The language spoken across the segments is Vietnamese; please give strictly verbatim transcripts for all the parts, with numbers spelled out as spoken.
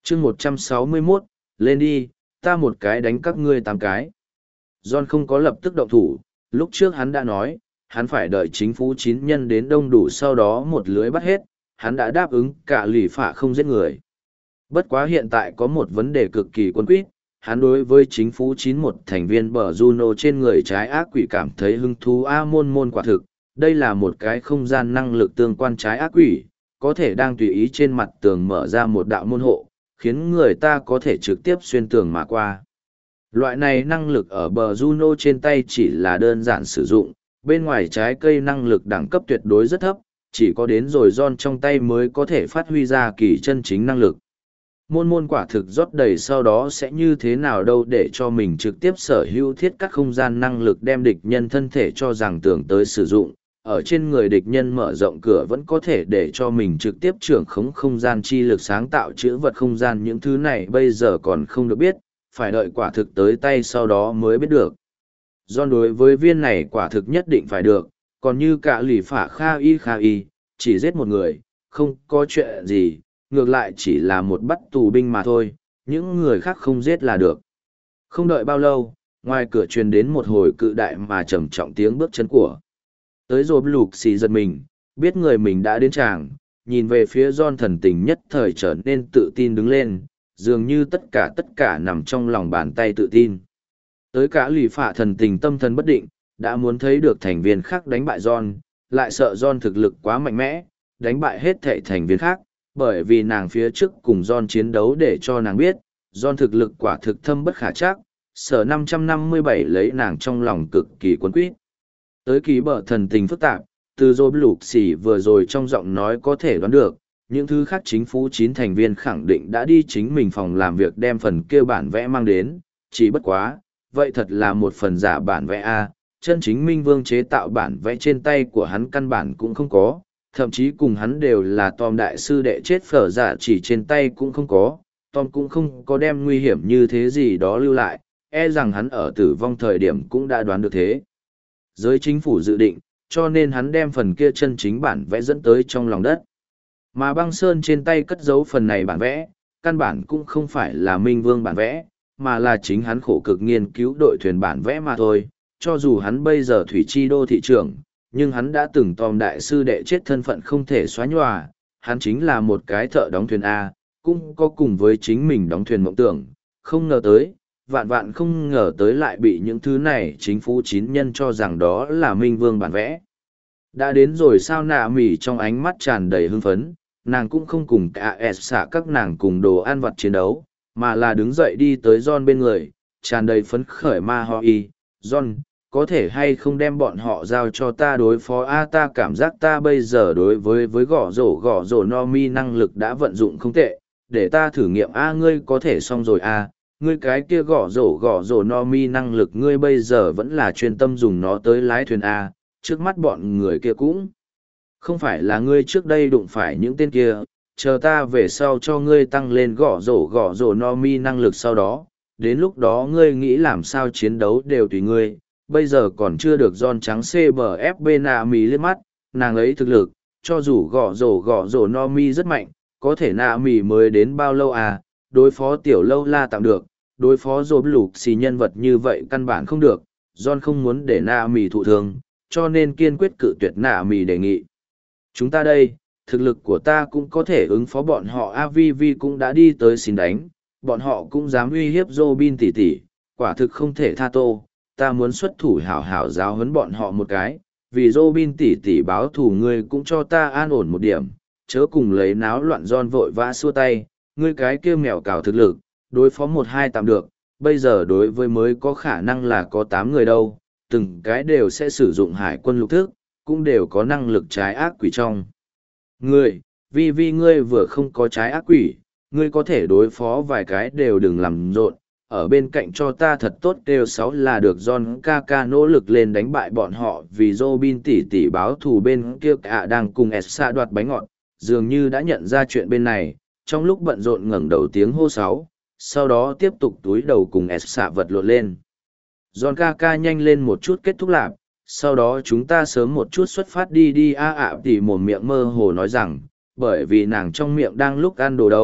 chương một trăm sáu mươi mốt, lên đi, ta một cái đánh các ngươi tám cái. John không có lập tức động thủ, lúc trước hắn đã nói, hắn phải đợi chính phủ chín nhân đến đông đủ sau đó một lưới bắt hết, hắn đã đáp ứng cả lì phạ không giết người. Bất quá hiện tại có một vấn đề cực kỳ quân quyết, hắn đối với chính phủ chín một thành viên bờ Juno trên người trái ác quỷ cảm thấy hứng thú a môn môn quả thực, đây là một cái không gian năng lực tương quan trái ác quỷ, có thể đang tùy ý trên mặt tường mở ra một đạo môn hộ, khiến người ta có thể trực tiếp xuyên tường mà qua. Loại này năng lực ở bờ Juno trên tay chỉ là đơn giản sử dụng, bên ngoài trái cây năng lực đẳng cấp tuyệt đối rất thấp, chỉ có đến rồi John trong tay mới có thể phát huy ra kỳ chân chính năng lực. Môn môn quả thực rót đầy sau đó sẽ như thế nào đâu để cho mình trực tiếp sở hữu thiết các không gian năng lực đem địch nhân thân thể cho rằng tưởng tới sử dụng, ở trên người địch nhân mở rộng cửa vẫn có thể để cho mình trực tiếp trưởng khống không gian chi lực sáng tạo chữ vật không gian, những thứ này bây giờ còn không được biết, phải đợi quả thực tới tay sau đó mới biết được. Do đối với viên này quả thực nhất định phải được, còn như cả lì phả Kha Y Kha Y, chỉ giết một người, không có chuyện gì, ngược lại chỉ là một bắt tù binh mà thôi, những người khác không giết là được. Không đợi bao lâu, ngoài cửa truyền đến một hồi cự đại mà trầm trọng tiếng bước chân của. Tới rồi lục xì giật mình, biết người mình đã đến tràng, nhìn về phía John thần tình nhất thời trở nên tự tin đứng lên, dường như tất cả tất cả nằm trong lòng bàn tay tự tin. Tới cả lì phạ thần tình tâm thần bất định, đã muốn thấy được thành viên khác đánh bại John, lại sợ John thực lực quá mạnh mẽ, đánh bại hết thảy thành viên khác, bởi vì nàng phía trước cùng John chiến đấu để cho nàng biết, John thực lực quả thực thâm bất khả trắc, sở năm trăm năm mươi bảy lấy nàng trong lòng cực kỳ cuốn quýt. Tới ký bờ thần tình phức tạp, từ dô lục xỉ vừa rồi trong giọng nói có thể đoán được, những thứ khác chính phủ chín thành viên khẳng định đã đi chính mình phòng làm việc đem phần kia bản vẽ mang đến, chỉ bất quá, vậy thật là một phần giả bản vẽ A, chân chính Minh Vương chế tạo bản vẽ trên tay của hắn căn bản cũng không có, thậm chí cùng hắn đều là Tom đại sư đệ chết phở giả chỉ trên tay cũng không có, Tom cũng không có đem nguy hiểm như thế gì đó lưu lại, e rằng hắn ở tử vong thời điểm cũng đã đoán được thế. Giới chính phủ dự định, cho nên hắn đem phần kia chân chính bản vẽ dẫn tới trong lòng đất. Mà băng sơn trên tay cất giấu phần này bản vẽ, căn bản cũng không phải là Minh Vương bản vẽ, mà là chính hắn khổ cực nghiên cứu đội thuyền bản vẽ mà thôi. Cho dù hắn bây giờ thủy chi đô thị trưởng, nhưng hắn đã từng Tom đại sư đệ chết thân phận không thể xóa nhòa, hắn chính là một cái thợ đóng thuyền A, cũng có cùng với chính mình đóng thuyền mộng tưởng, không ngờ tới, vạn vạn không ngờ tới lại bị những thứ này chính phủ chín nhân cho rằng đó là Minh Vương bản vẽ. Đã đến rồi sao nạ mỉ trong ánh mắt tràn đầy hưng phấn, nàng cũng không cùng cả S xạ các nàng cùng đồ ăn vặt chiến đấu, mà là đứng dậy đi tới John bên người, tràn đầy phấn khởi ma ho y. John, có thể hay không đem bọn họ giao cho ta đối phó a ta cảm giác ta bây giờ đối với với gõ rổ gõ rổ no mi năng lực đã vận dụng không tệ, để ta thử nghiệm a ngươi có thể xong rồi a ngươi cái kia gõ rổ gõ rổ no mi năng lực ngươi bây giờ vẫn là chuyên tâm dùng nó tới lái thuyền a trước mắt bọn người kia cũng không phải là ngươi trước đây đụng phải những tên kia, chờ ta về sau cho ngươi tăng lên gõ rổ gõ rổ no mi năng lực sau đó, đến lúc đó ngươi nghĩ làm sao chiến đấu đều tùy ngươi, bây giờ còn chưa được John trắng xê bê ép bê nạ mì liếc mắt, nàng ấy thực lực, cho dù gõ rổ gõ rổ no mi rất mạnh, có thể nạ mì mới đến bao lâu à, đối phó tiểu lâu la tạm được, đối phó dồn lục xì nhân vật như vậy căn bản không được, John không muốn để nạ mì thụ thương, cho nên kiên quyết cự tuyệt nạ mì đề nghị. Chúng ta đây, thực lực của ta cũng có thể ứng phó bọn họ a vi vi cũng đã đi tới xin đánh, bọn họ cũng dám uy hiếp Robin tỷ tỷ, quả thực không thể tha tô, ta muốn xuất thủ hảo hảo giáo huấn bọn họ một cái, vì Robin tỷ tỷ báo thù ngươi cũng cho ta an ổn một điểm, chớ cùng lấy náo loạn John vội vã xua tay, ngươi cái kia mèo cào thực lực, đối phó một hai tạm được, bây giờ đối với mới có khả năng là có tám người đâu, từng cái đều sẽ sử dụng hải quân lục thức, cũng đều có năng lực trái ác quỷ trong. Ngươi, vì vì ngươi vừa không có trái ác quỷ, ngươi có thể đối phó vài cái đều đừng làm rộn, ở bên cạnh cho ta thật tốt kêu sáu là được John ca ca nỗ lực lên đánh bại bọn họ vì Robin tỷ tỷ báo thù bên kia cả đang cùng Esa đoạt bánh ngọt, dường như đã nhận ra chuyện bên này, trong lúc bận rộn ngẩng đầu tiếng hô sáu, sau đó tiếp tục túi đầu cùng Esa vật lộn lên. John ca ca nhanh lên một chút kết thúc lạp, sau đó chúng ta sớm một chút xuất phát đi đi a ạ à, thì mồm miệng mơ hồ nói rằng, bởi vì nàng trong miệng đang lúc ăn đồ đâu,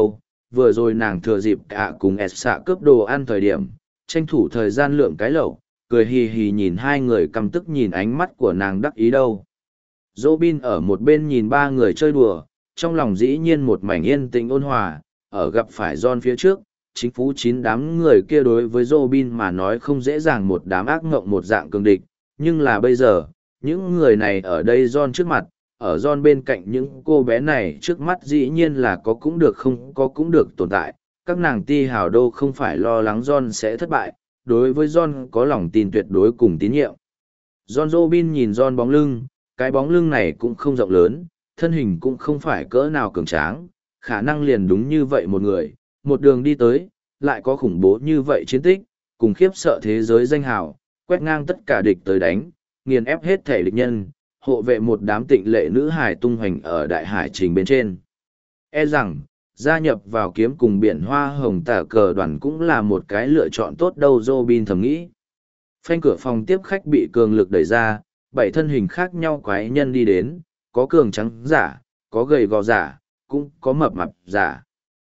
vừa rồi nàng thừa dịp cả cùng S xạ cướp đồ ăn thời điểm, tranh thủ thời gian lượng cái lẩu, cười hì hì nhìn hai người căm tức nhìn ánh mắt của nàng đắc ý đâu. Robin ở một bên nhìn ba người chơi đùa, trong lòng dĩ nhiên một mảnh yên tĩnh ôn hòa, ở gặp phải John phía trước, chính phủ chín đám người kia đối với Robin mà nói không dễ dàng một đám ác ngộng một dạng cường địch, nhưng là bây giờ, những người này ở đây John trước mặt, ở John bên cạnh những cô bé này trước mắt dĩ nhiên là có cũng được không có cũng được tồn tại, các nàng ti hào đô không phải lo lắng John sẽ thất bại, đối với John có lòng tin tuyệt đối cùng tín nhiệm. John Robin nhìn John bóng lưng, cái bóng lưng này cũng không rộng lớn, thân hình cũng không phải cỡ nào cường tráng, khả năng liền đúng như vậy một người, một đường đi tới, lại có khủng bố như vậy chiến tích, cùng khiếp sợ thế giới danh hào, quét ngang tất cả địch tới đánh, nghiền ép hết thể địch nhân, hộ vệ một đám tịnh lệ nữ hải tung hoành ở đại hải trình bên trên. E rằng, gia nhập vào kiếm cùng biển hoa hồng tả cờ đoàn cũng là một cái lựa chọn tốt đâu Robin thầm nghĩ. Phanh cửa phòng tiếp khách bị cường lực đẩy ra, bảy thân hình khác nhau quái nhân đi đến, có cường trắng giả, có gầy gò giả, cũng có mập mạp giả.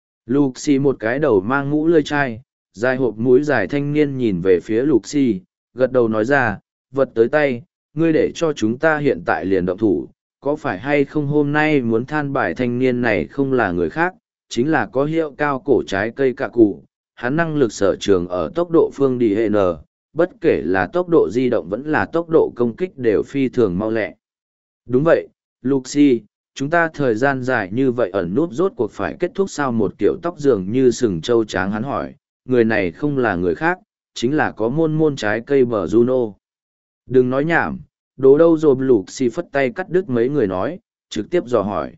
Luxi một cái đầu mang mũ lươi chai, dài hộp mũi dài thanh niên nhìn về phía Luxi, gật đầu nói ra, vật tới tay, ngươi để cho chúng ta hiện tại liền động thủ, có phải hay không hôm nay muốn than bài thanh niên này không là người khác, chính là có hiệu cao cổ trái cây cạ cụ, hắn năng lực sở trường ở tốc độ phương đi hệ nờ, bất kể là tốc độ di động vẫn là tốc độ công kích đều phi thường mau lẹ. Đúng vậy, Luxi, chúng ta thời gian dài như vậy ẩn nút rốt cuộc phải kết thúc sao một kiểu tóc dường như sừng trâu tráng hắn hỏi, người này không là người khác, chính là có môn môn trái cây bờ Juno. Đừng nói nhảm, đồ đâu rồi Luxi phất tay cắt đứt mấy người nói, trực tiếp dò hỏi.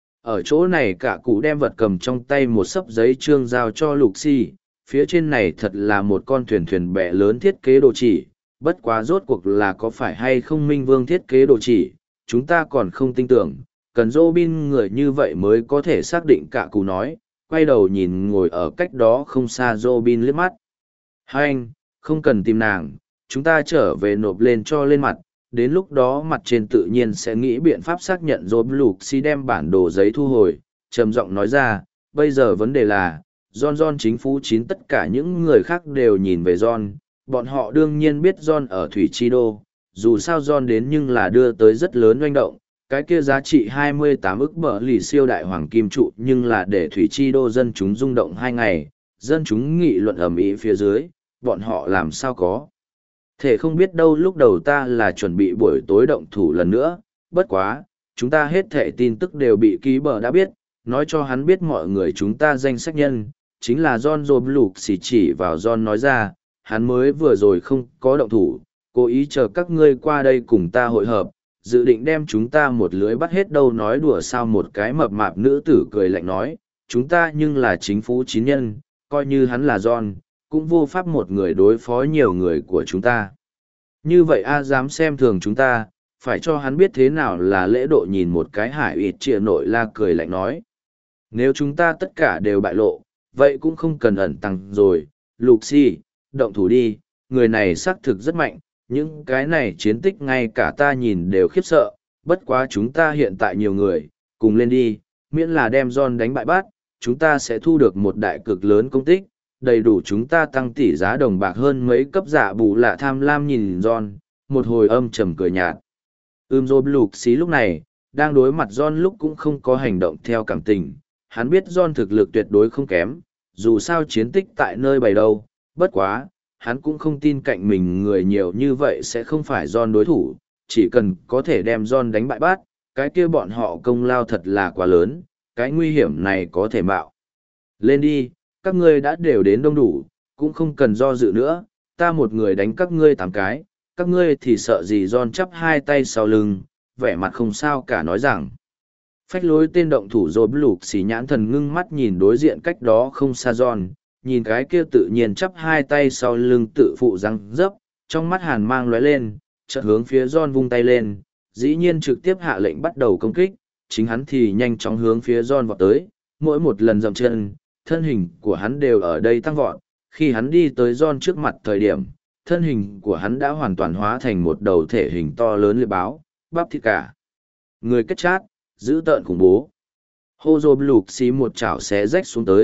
Ở chỗ này cả cụ đem vật cầm trong tay một sấp giấy trương giao cho Luxi, phía trên này thật là một con thuyền thuyền bè lớn thiết kế đồ chỉ, bất quá rốt cuộc là có phải hay không Minh Vương thiết kế đồ chỉ, chúng ta còn không tin tưởng, cần Robin người như vậy mới có thể xác định cả cụ nói, quay đầu nhìn ngồi ở cách đó không xa Robin liếc mắt. Hai anh, không cần tìm nàng, chúng ta trở về nộp lên cho lên mặt, đến lúc đó mặt trên tự nhiên sẽ nghĩ biện pháp xác nhận Robin Luxi đem bản đồ giấy thu hồi, trầm giọng nói ra, bây giờ vấn đề là, John John chính phủ chín tất cả những người khác đều nhìn về John, bọn họ đương nhiên biết John ở Thủy Chi Đô, dù sao John đến nhưng là đưa tới rất lớn doanh động, cái kia giá trị hai mươi tám ức bờ lì siêu đại hoàng kim trụ nhưng là để Thủy Chi Đô dân chúng rung động hai ngày, dân chúng nghị luận ầm ĩ phía dưới, bọn họ làm sao có. Thể không biết đâu lúc đầu ta là chuẩn bị buổi tối động thủ lần nữa, bất quá, chúng ta hết thể tin tức đều bị ký bờ đã biết, nói cho hắn biết mọi người chúng ta danh sách nhân, chính là John Roblox xì chỉ vào John nói ra, hắn mới vừa rồi không có động thủ, cố ý chờ các ngươi qua đây cùng ta hội hợp, dự định đem chúng ta một lưới bắt hết đâu nói đùa sao một cái mập mạp nữ tử cười lạnh nói, chúng ta nhưng là chính phủ chín nhân, coi như hắn là John, cũng vô pháp một người đối phó nhiều người của chúng ta. Như vậy a dám xem thường chúng ta, phải cho hắn biết thế nào là lễ độ nhìn một cái hải ịt trịa nội la cười lạnh nói. Nếu chúng ta tất cả đều bại lộ, vậy cũng không cần ẩn tăng rồi, Luxi, động thủ đi, người này xác thực rất mạnh, những cái này chiến tích ngay cả ta nhìn đều khiếp sợ, bất quá chúng ta hiện tại nhiều người, cùng lên đi, miễn là đem John đánh bại bát, chúng ta sẽ thu được một đại cực lớn công tích, đầy đủ chúng ta tăng tỷ giá đồng bạc hơn mấy cấp giả bù lạ tham lam nhìn John, một hồi âm trầm cười nhạt. Ưm Dô Luxi lúc này, đang đối mặt John lúc cũng không có hành động theo cảm tình, hắn biết John thực lực tuyệt đối không kém, dù sao chiến tích tại nơi bày đâu, bất quá, hắn cũng không tin cạnh mình người nhiều như vậy sẽ không phải John đối thủ, chỉ cần có thể đem John đánh bại bát, cái kia bọn họ công lao thật là quá lớn, cái nguy hiểm này có thể mạo. Lên đi, các ngươi đã đều đến đông đủ, cũng không cần do dự nữa, ta một người đánh các ngươi tám cái, các ngươi thì sợ gì John chắp hai tay sau lưng, vẻ mặt không sao cả nói rằng. Phách lối tên động thủ rồi lục xì nhãn thần ngưng mắt nhìn đối diện cách đó không xa John, nhìn cái kia tự nhiên chắp hai tay sau lưng tự phụ răng dấp, trong mắt hàn mang lóe lên, chợt hướng phía John vung tay lên, dĩ nhiên trực tiếp hạ lệnh bắt đầu công kích, chính hắn thì nhanh chóng hướng phía John vọt tới, mỗi một lần dậm chân, thân hình của hắn đều ở đây tăng vọt, khi hắn đi tới John trước mặt thời điểm, thân hình của hắn đã hoàn toàn hóa thành một đầu thể hình to lớn liệp báo, bắp thịt cả. Người kết chát, giữ tợn khủng bố. Hô dô lục xí một chảo xé rách xuống tới,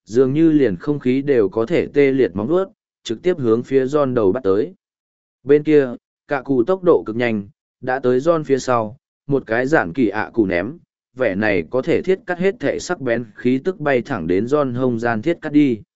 dường như liền không khí đều có thể tê liệt móng vuốt, trực tiếp hướng phía John đầu bắt tới. Bên kia, cả cụ tốc độ cực nhanh, đã tới John phía sau, một cái giản kỳ ạ cụ ném, vẻ này có thể thiết cắt hết thể sắc bén khí tức bay thẳng đến John hông gian thiết cắt đi.